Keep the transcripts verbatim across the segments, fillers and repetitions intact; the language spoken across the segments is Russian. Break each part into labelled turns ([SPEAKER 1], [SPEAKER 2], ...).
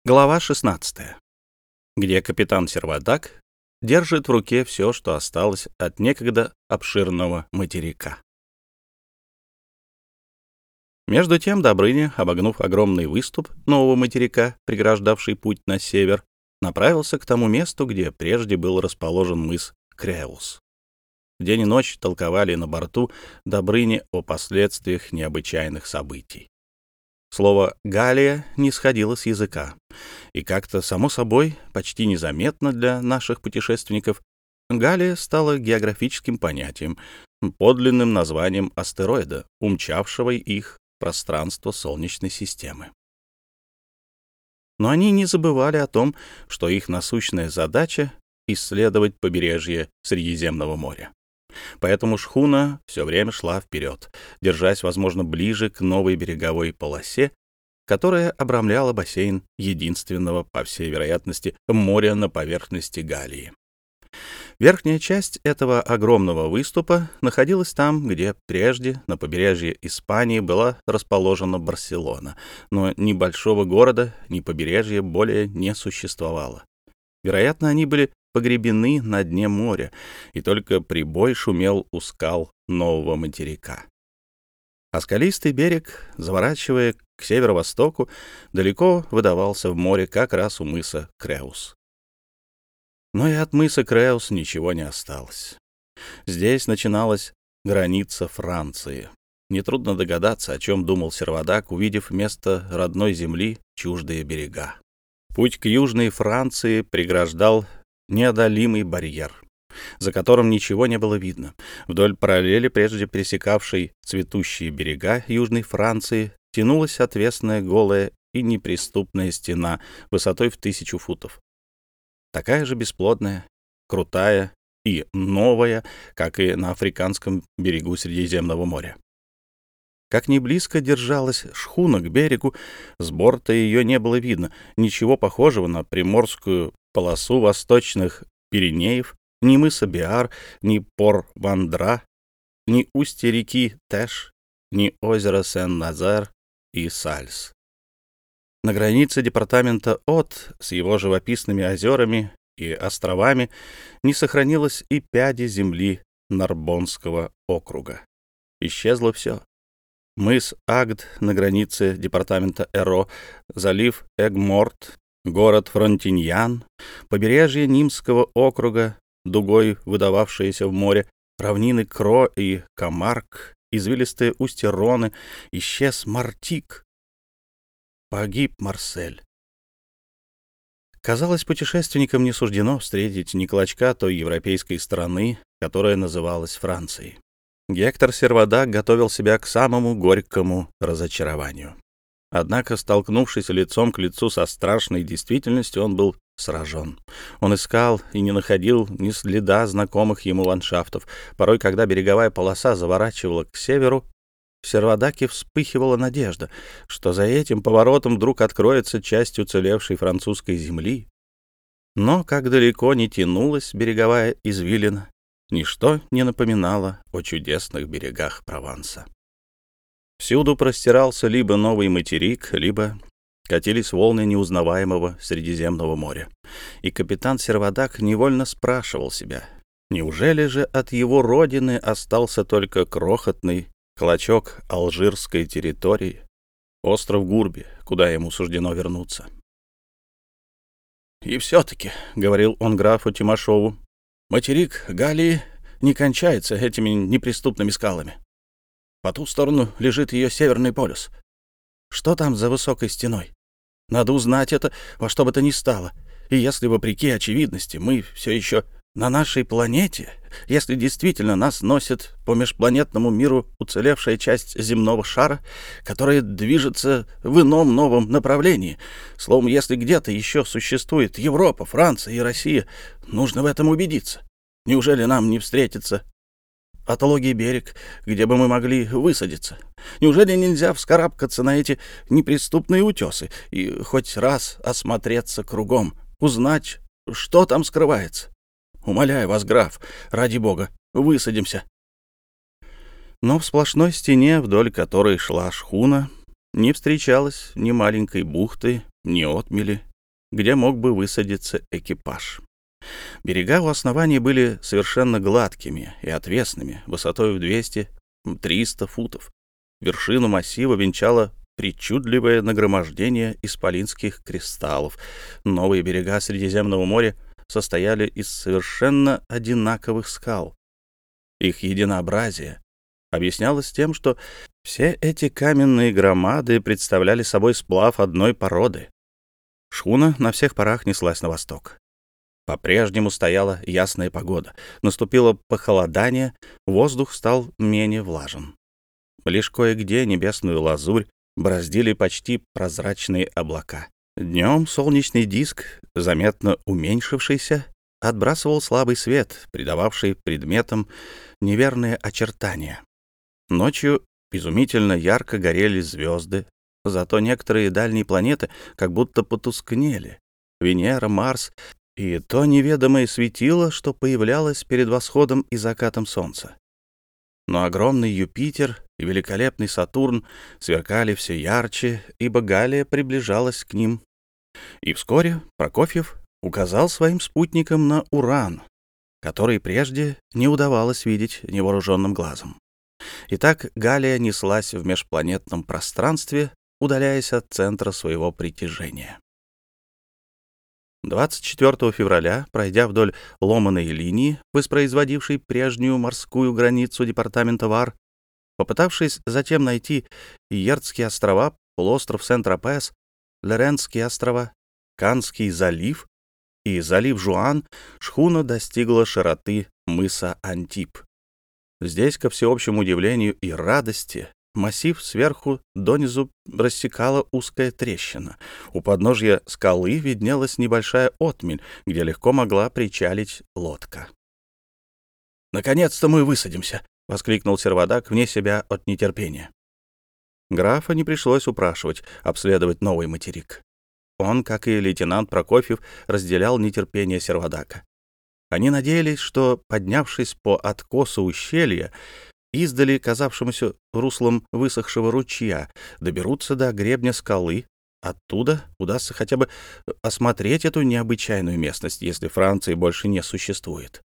[SPEAKER 1] Глава шестнадцатая, где капитан Сервадак держит в руке все, что осталось от некогда обширного материка. Между тем Добрыня, обогнув огромный выступ нового материка, преграждавший путь на север, направился к тому месту, где прежде был расположен мыс Креус. День и ночь толковали на борту Добрыни о последствиях необычайных событий. Слово «Галия» не сходило с языка, и как-то, само собой, почти незаметно для наших путешественников, Галия стала географическим понятием, подлинным названием астероида, умчавшего их в пространство Солнечной системы. Но они не забывали о том, что их насущная задача — исследовать побережье Средиземного моря. Поэтому шхуна все время шла вперед, держась, возможно, ближе к новой береговой полосе, которая обрамляла бассейн единственного, по всей вероятности, моря на поверхности Галлии. Верхняя часть этого огромного выступа находилась там, где прежде на побережье Испании была расположена Барселона, но ни большого города, ни побережья более не существовало. Вероятно, они были погребены на дне моря, и только прибой шумел у скал нового материка. А скалистый берег, заворачивая к северо-востоку, далеко выдавался в море как раз у мыса Креус. Но и от мыса Креус ничего не осталось. Здесь начиналась граница Франции. Нетрудно догадаться, о чем думал Сервадак, увидев вместо родной земли чуждые берега. Путь к Южной Франции преграждал неодолимый барьер, за которым ничего не было видно. Вдоль параллели, прежде пересекавшей цветущие берега Южной Франции, тянулась отвесная, голая и неприступная стена высотой в тысячу футов. Такая же бесплодная, крутая и новая, как и на африканском берегу Средиземного моря. Как ни близко держалась шхуна к берегу, с борта ее не было видно, ничего похожего на приморскую полосу восточных Пиренеев, ни мыса Биар, ни Пор-Вандра, ни устья реки Тэш, ни озера Сен-Назар и Сальс. На границе департамента От с его живописными озерами и островами не сохранилось и пяди земли Нарбонского округа. Исчезло все. Мыс Агд на границе департамента Эро, залив Эгморт, город Фронтиньян, побережье Нимского округа, дугой выдававшиеся в море, равнины Кро и Камарк, извилистые устья Роны, исчез Мартик. Погиб Марсель. Казалось, путешественникам не суждено встретить ни клочка той европейской страны, которая называлась Францией. Гектор Сервадак готовил себя к самому горькому разочарованию. Однако, столкнувшись лицом к лицу со страшной действительностью, он был сражен. Он искал и не находил ни следа знакомых ему ландшафтов. Порой, когда береговая полоса заворачивала к северу, в Сервадаке вспыхивала надежда, что за этим поворотом вдруг откроется часть уцелевшей французской земли. Но, как далеко не тянулась береговая извилина, ничто не напоминало о чудесных берегах Прованса. Всюду простирался либо новый материк, либо катились волны неузнаваемого Средиземного моря. И капитан Сервадак невольно спрашивал себя, неужели же от его родины остался только крохотный клочок алжирской территории, остров Гурби, куда ему суждено вернуться. «И все-таки», — говорил он графу Тимошову, — «материк Галлии не кончается этими неприступными скалами. По ту сторону лежит ее Северный полюс. Что там за высокой стеной? Надо узнать это во что бы то ни стало. И если, вопреки очевидности, мы все еще на нашей планете, если действительно нас носит по межпланетному миру уцелевшая часть земного шара, которая движется в ином новом направлении, словом, если где-то еще существует Европа, Франция и Россия, нужно в этом убедиться. Неужели нам не встретится атологий берег, где бы мы могли высадиться? Неужели нельзя вскарабкаться на эти неприступные утесы и хоть раз осмотреться кругом, узнать, что там скрывается? Умоляю вас, граф, ради бога, высадимся. Но в сплошной стене, вдоль которой шла шхуна, не встречалось ни маленькой бухты, ни отмели, где мог бы высадиться экипаж. Берега у основания были совершенно гладкими и отвесными, высотой в двести-триста футов. Вершину массива венчало причудливое нагромождение исполинских кристаллов. Новые берега Средиземного моря состояли из совершенно одинаковых скал. Их единообразие объяснялось тем, что все эти каменные громады представляли собой сплав одной породы. Шхуна на всех парах неслась на восток. По-прежнему стояла ясная погода. Наступило похолодание, воздух стал менее влажен. Лишь кое-где небесную лазурь бороздили почти прозрачные облака. Днем солнечный диск, заметно уменьшившийся, отбрасывал слабый свет, придававший предметам неверные очертания. Ночью изумительно ярко горели звезды, зато некоторые дальние планеты как будто потускнели. Венера, Марс и то неведомое светило, что появлялось перед восходом и закатом солнца. Но огромный Юпитер и великолепный Сатурн сверкали все ярче, ибо Галлия приближалась к ним. И вскоре Прокофьев указал своим спутникам на Уран, который прежде не удавалось видеть невооруженным глазом. Итак, Галлия неслась в межпланетном пространстве, удаляясь от центра своего притяжения. двадцать четвёртого февраля, пройдя вдоль ломаной линии, воспроизводившей прежнюю морскую границу департамента Вар, попытавшись затем найти Йертские острова, полуостров Сент-Тропез, Лорентские острова, Канский залив и залив Жуан, шхуна достигла широты мыса Антип. Здесь, ко всеобщему удивлению и радости, массив сверху донизу рассекала узкая трещина. У подножья скалы виднелась небольшая отмель, где легко могла причалить лодка. «Наконец-то мы высадимся!» — воскликнул Сервадак вне себя от нетерпения. Графа не пришлось упрашивать обследовать новый материк. Он, как и лейтенант Прокофьев, разделял нетерпение Сервадака. Они надеялись, что, поднявшись по откосу ущелья, издали казавшемуся руслом высохшего ручья, доберутся до гребня скалы. Оттуда удастся хотя бы осмотреть эту необычайную местность, если Франции больше не существует.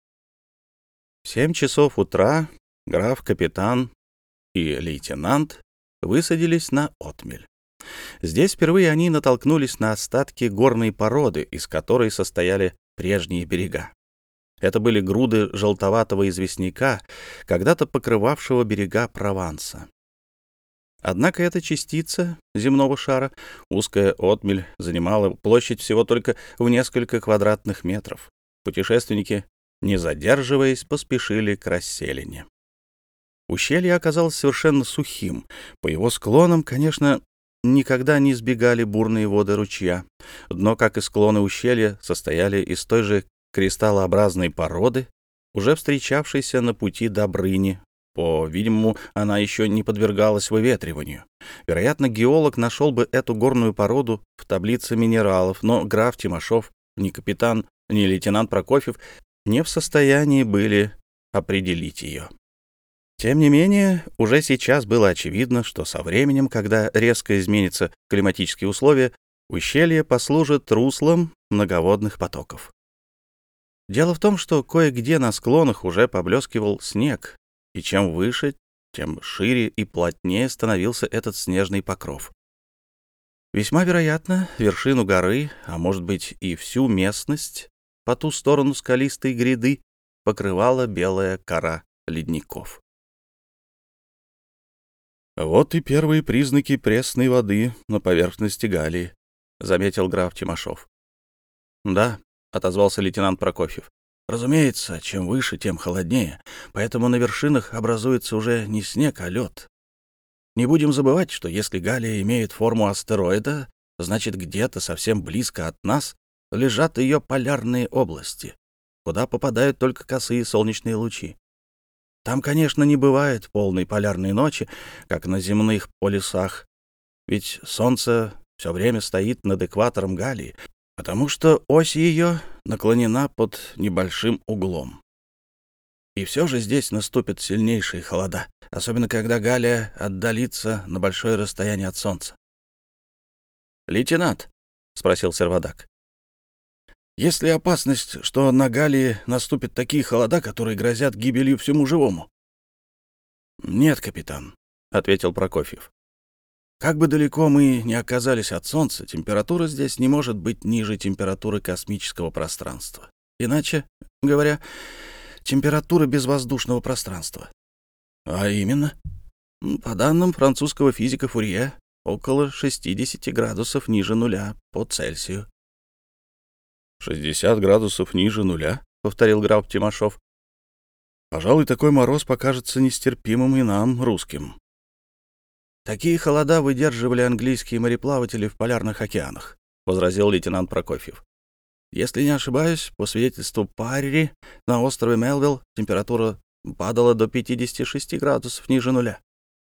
[SPEAKER 1] В семь часов утра граф, капитан и лейтенант высадились на отмель. Здесь впервые они натолкнулись на остатки горной породы, из которой состояли прежние берега. Это были груды желтоватого известняка, когда-то покрывавшего берега Прованса. Однако эта частица земного шара, узкая отмель, занимала площадь всего только в несколько квадратных метров. Путешественники, не задерживаясь, поспешили к расселине. Ущелье оказалось совершенно сухим. По его склонам, конечно, никогда не сбегали бурные воды ручья. Дно, как и склоны ущелья, состояли из той же кристаллообразной породы, уже встречавшейся на пути Добрыни. По-видимому, она еще не подвергалась выветриванию. Вероятно, геолог нашел бы эту горную породу в таблице минералов, но граф Тимошов, ни капитан, ни лейтенант Прокофьев не в состоянии были определить ее. Тем не менее, уже сейчас было очевидно, что со временем, когда резко изменятся климатические условия, ущелье послужит руслом многоводных потоков. Дело в том, что кое-где на склонах уже поблескивал снег, и чем выше, тем шире и плотнее становился этот снежный покров. Весьма вероятно, вершину горы, а может быть и всю местность по ту сторону скалистой гряды, покрывала белая кора ледников. «Вот и первые признаки пресной воды на поверхности Галлии», — заметил граф Тимошов. «Да», — отозвался лейтенант Прокофьев. «Разумеется, чем выше, тем холоднее, поэтому на вершинах образуется уже не снег, а лед. Не будем забывать, что если Галлия имеет форму астероида, значит, где-то совсем близко от нас лежат ее полярные области, куда попадают только косые солнечные лучи. Там, конечно, не бывает полной полярной ночи, как на земных полюсах, ведь солнце все время стоит над экватором Галлии, потому что ось ее наклонена под небольшим углом. И все же здесь наступят сильнейшие холода, особенно когда Галлия отдалится на большое расстояние от солнца. «Лейтенант», — спросил Сервадак.
[SPEAKER 2] «Есть ли опасность, что на Галлии наступят такие холода, которые грозят гибелью всему живому?» «Нет, капитан», — ответил Прокофьев. «Как бы далеко мы ни оказались от Солнца, температура здесь не может быть ниже температуры космического пространства. Иначе говоря, температуры безвоздушного пространства». «А именно?» «По данным французского физика Фурье, около шестьдесят градусов ниже нуля по Цельсию».
[SPEAKER 1] «Шестьдесят градусов ниже нуля?» — повторил граф Тимошов. «Пожалуй, такой мороз покажется нестерпимым и нам, русским».
[SPEAKER 2] «Такие холода выдерживали английские мореплаватели в полярных океанах», — возразил лейтенант Прокофьев. «Если не ошибаюсь, по свидетельству Парри, на острове Мелвилл температура падала до пятидесяти шести градусов ниже нуля».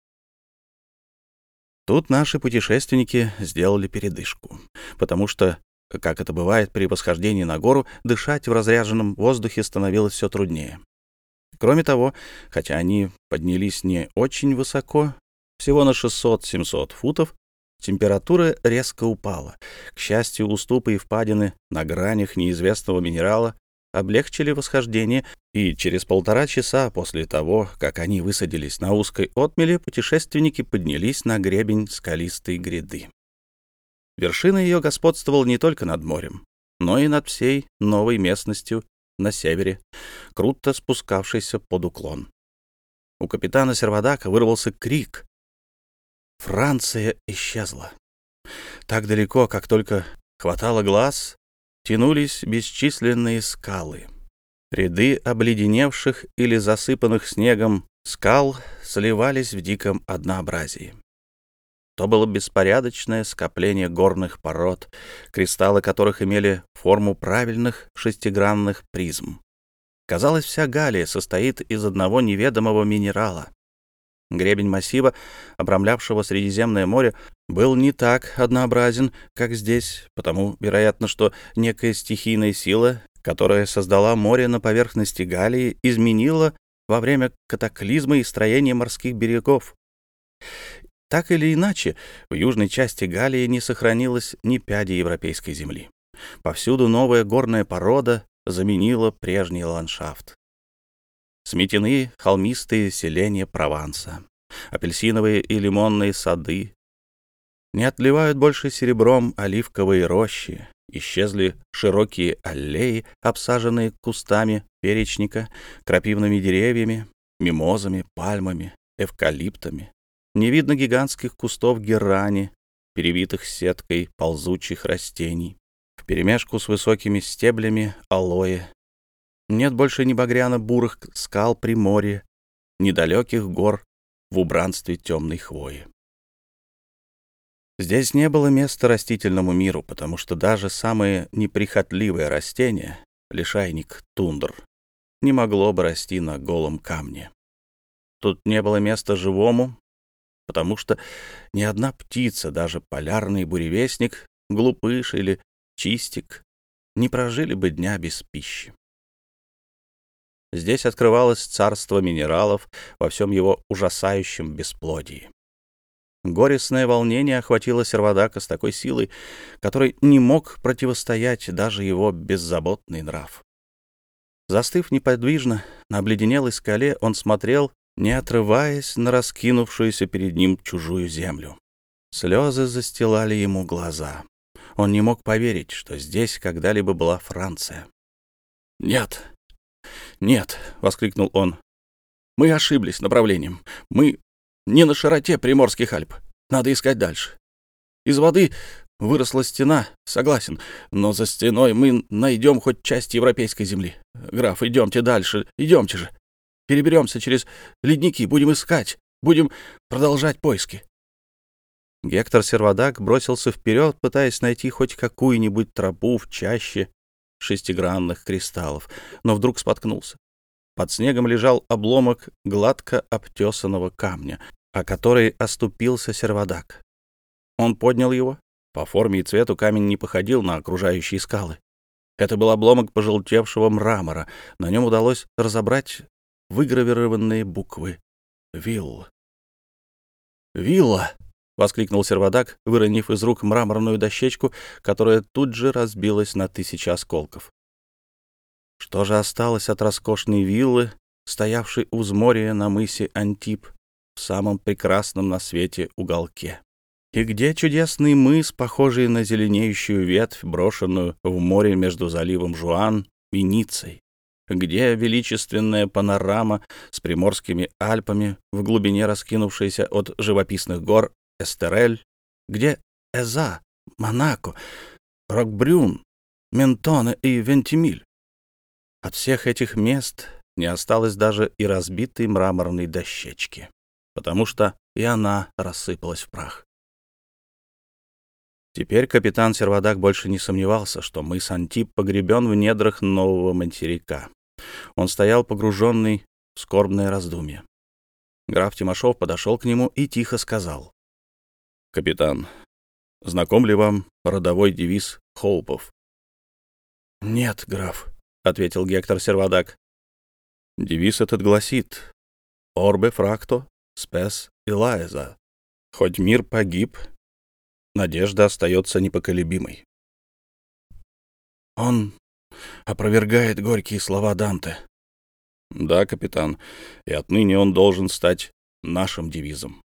[SPEAKER 1] Тут наши путешественники сделали передышку, потому что, как это бывает при восхождении на гору, дышать в разряженном воздухе становилось все труднее. Кроме того, хотя они поднялись не очень высоко, всего на шестьсот-семьсот футов, температура резко упала. К счастью, уступы и впадины на гранях неизвестного минерала облегчили восхождение, и через полтора часа после того, как они высадились на узкой отмели, путешественники поднялись на гребень скалистой гряды. Вершина ее господствовала не только над морем, но и над всей новой местностью на севере, круто спускавшейся под уклон. У капитана Сервадака вырвался крик. Франция исчезла. Так далеко, как только хватало глаз, тянулись бесчисленные скалы. Ряды обледеневших или засыпанных снегом скал сливались в диком однообразии. То было беспорядочное скопление горных пород, кристаллы которых имели форму правильных шестигранных призм. Казалось, вся Галлия состоит из одного неведомого минерала. Гребень массива, обрамлявшего Средиземное море, был не так однообразен, как здесь, потому, вероятно, что некая стихийная сила, которая создала море на поверхности Галлии, изменила во время катаклизма и строения морских берегов. Так или иначе, в южной части Галлии не сохранилось ни пяди европейской земли. Повсюду новая горная порода заменила прежний ландшафт. Сметены холмистые селения Прованса, апельсиновые и лимонные сады. Не отливают больше серебром оливковые рощи, исчезли широкие аллеи, обсаженные кустами перечника, крапивными деревьями, мимозами, пальмами, эвкалиптами. Не видно гигантских кустов герани, перевитых сеткой ползучих растений, вперемешку с высокими стеблями алоэ. Нет больше ни багряно-бурых скал приморья, ни далеких гор в убранстве темной хвои. Здесь не было места растительному миру, потому что даже самое неприхотливое растение, лишайник тундр, не могло бы расти на голом камне. Тут не было места живому, потому что ни одна птица, даже полярный буревестник, глупыш или чистик, не прожили бы дня без пищи. Здесь открывалось царство минералов во всем его ужасающем бесплодии. Горестное волнение охватило Сервадака с такой силой, которой не мог противостоять даже его беззаботный нрав. Застыв неподвижно на обледенелой скале, он смотрел, не отрываясь, на раскинувшуюся перед ним чужую землю. Слезы застилали ему глаза. Он не мог поверить, что здесь когда-либо была Франция. «Нет, нет!» — воскликнул он. «Мы ошиблись направлением. Мы не на широте Приморских Альп. Надо искать дальше. Из воды выросла стена, согласен, но за стеной мы найдем хоть часть европейской земли. Граф, идемте дальше, идемте же. Переберемся через ледники, будем искать, будем продолжать поиски». Гектор Сервадак бросился вперед, пытаясь найти хоть какую-нибудь тропу в чаще шестигранных кристаллов, но вдруг споткнулся. Под снегом лежал обломок гладко обтесанного камня, о который оступился Сервадак. Он поднял его. По форме и цвету камень не походил на окружающие скалы. Это был обломок пожелтевшего мрамора. На нем удалось разобрать выгравированные буквы «Вилл». «Вилла!» — воскликнул сервадак, выронив из рук мраморную дощечку, которая тут же разбилась на тысячи осколков. Что же осталось от роскошной виллы, стоявшей у взморья на мысе Антип, в самом прекрасном на свете уголке? И где чудесный мыс, похожий на зеленеющую ветвь, брошенную в море между заливом Жуан и Ниццей? Где величественная панорама с приморскими Альпами, в глубине раскинувшаяся от живописных гор Эстерель? Где Эза, Монако, Рокбрюн, Ментоне и Вентимиль? От всех этих мест не осталось даже и разбитой мраморной дощечки, потому что и она рассыпалась в прах. Теперь капитан Сервадак больше не сомневался, что мыс Антип погребен в недрах нового материка. Он стоял погруженный в скорбное раздумье. Граф Тимошов подошел к нему и тихо сказал: «Капитан, знаком ли вам родовой девиз Хоупов?»
[SPEAKER 2] «Нет, граф», — ответил Гектор Сервадак.
[SPEAKER 1] Девиз этот гласит: «Орбе фракто, спес илаеза». Хоть мир погиб, надежда остается непоколебимой.
[SPEAKER 2] Он опровергает горькие слова Данте.
[SPEAKER 1] Да, капитан, и отныне он должен стать нашим девизом.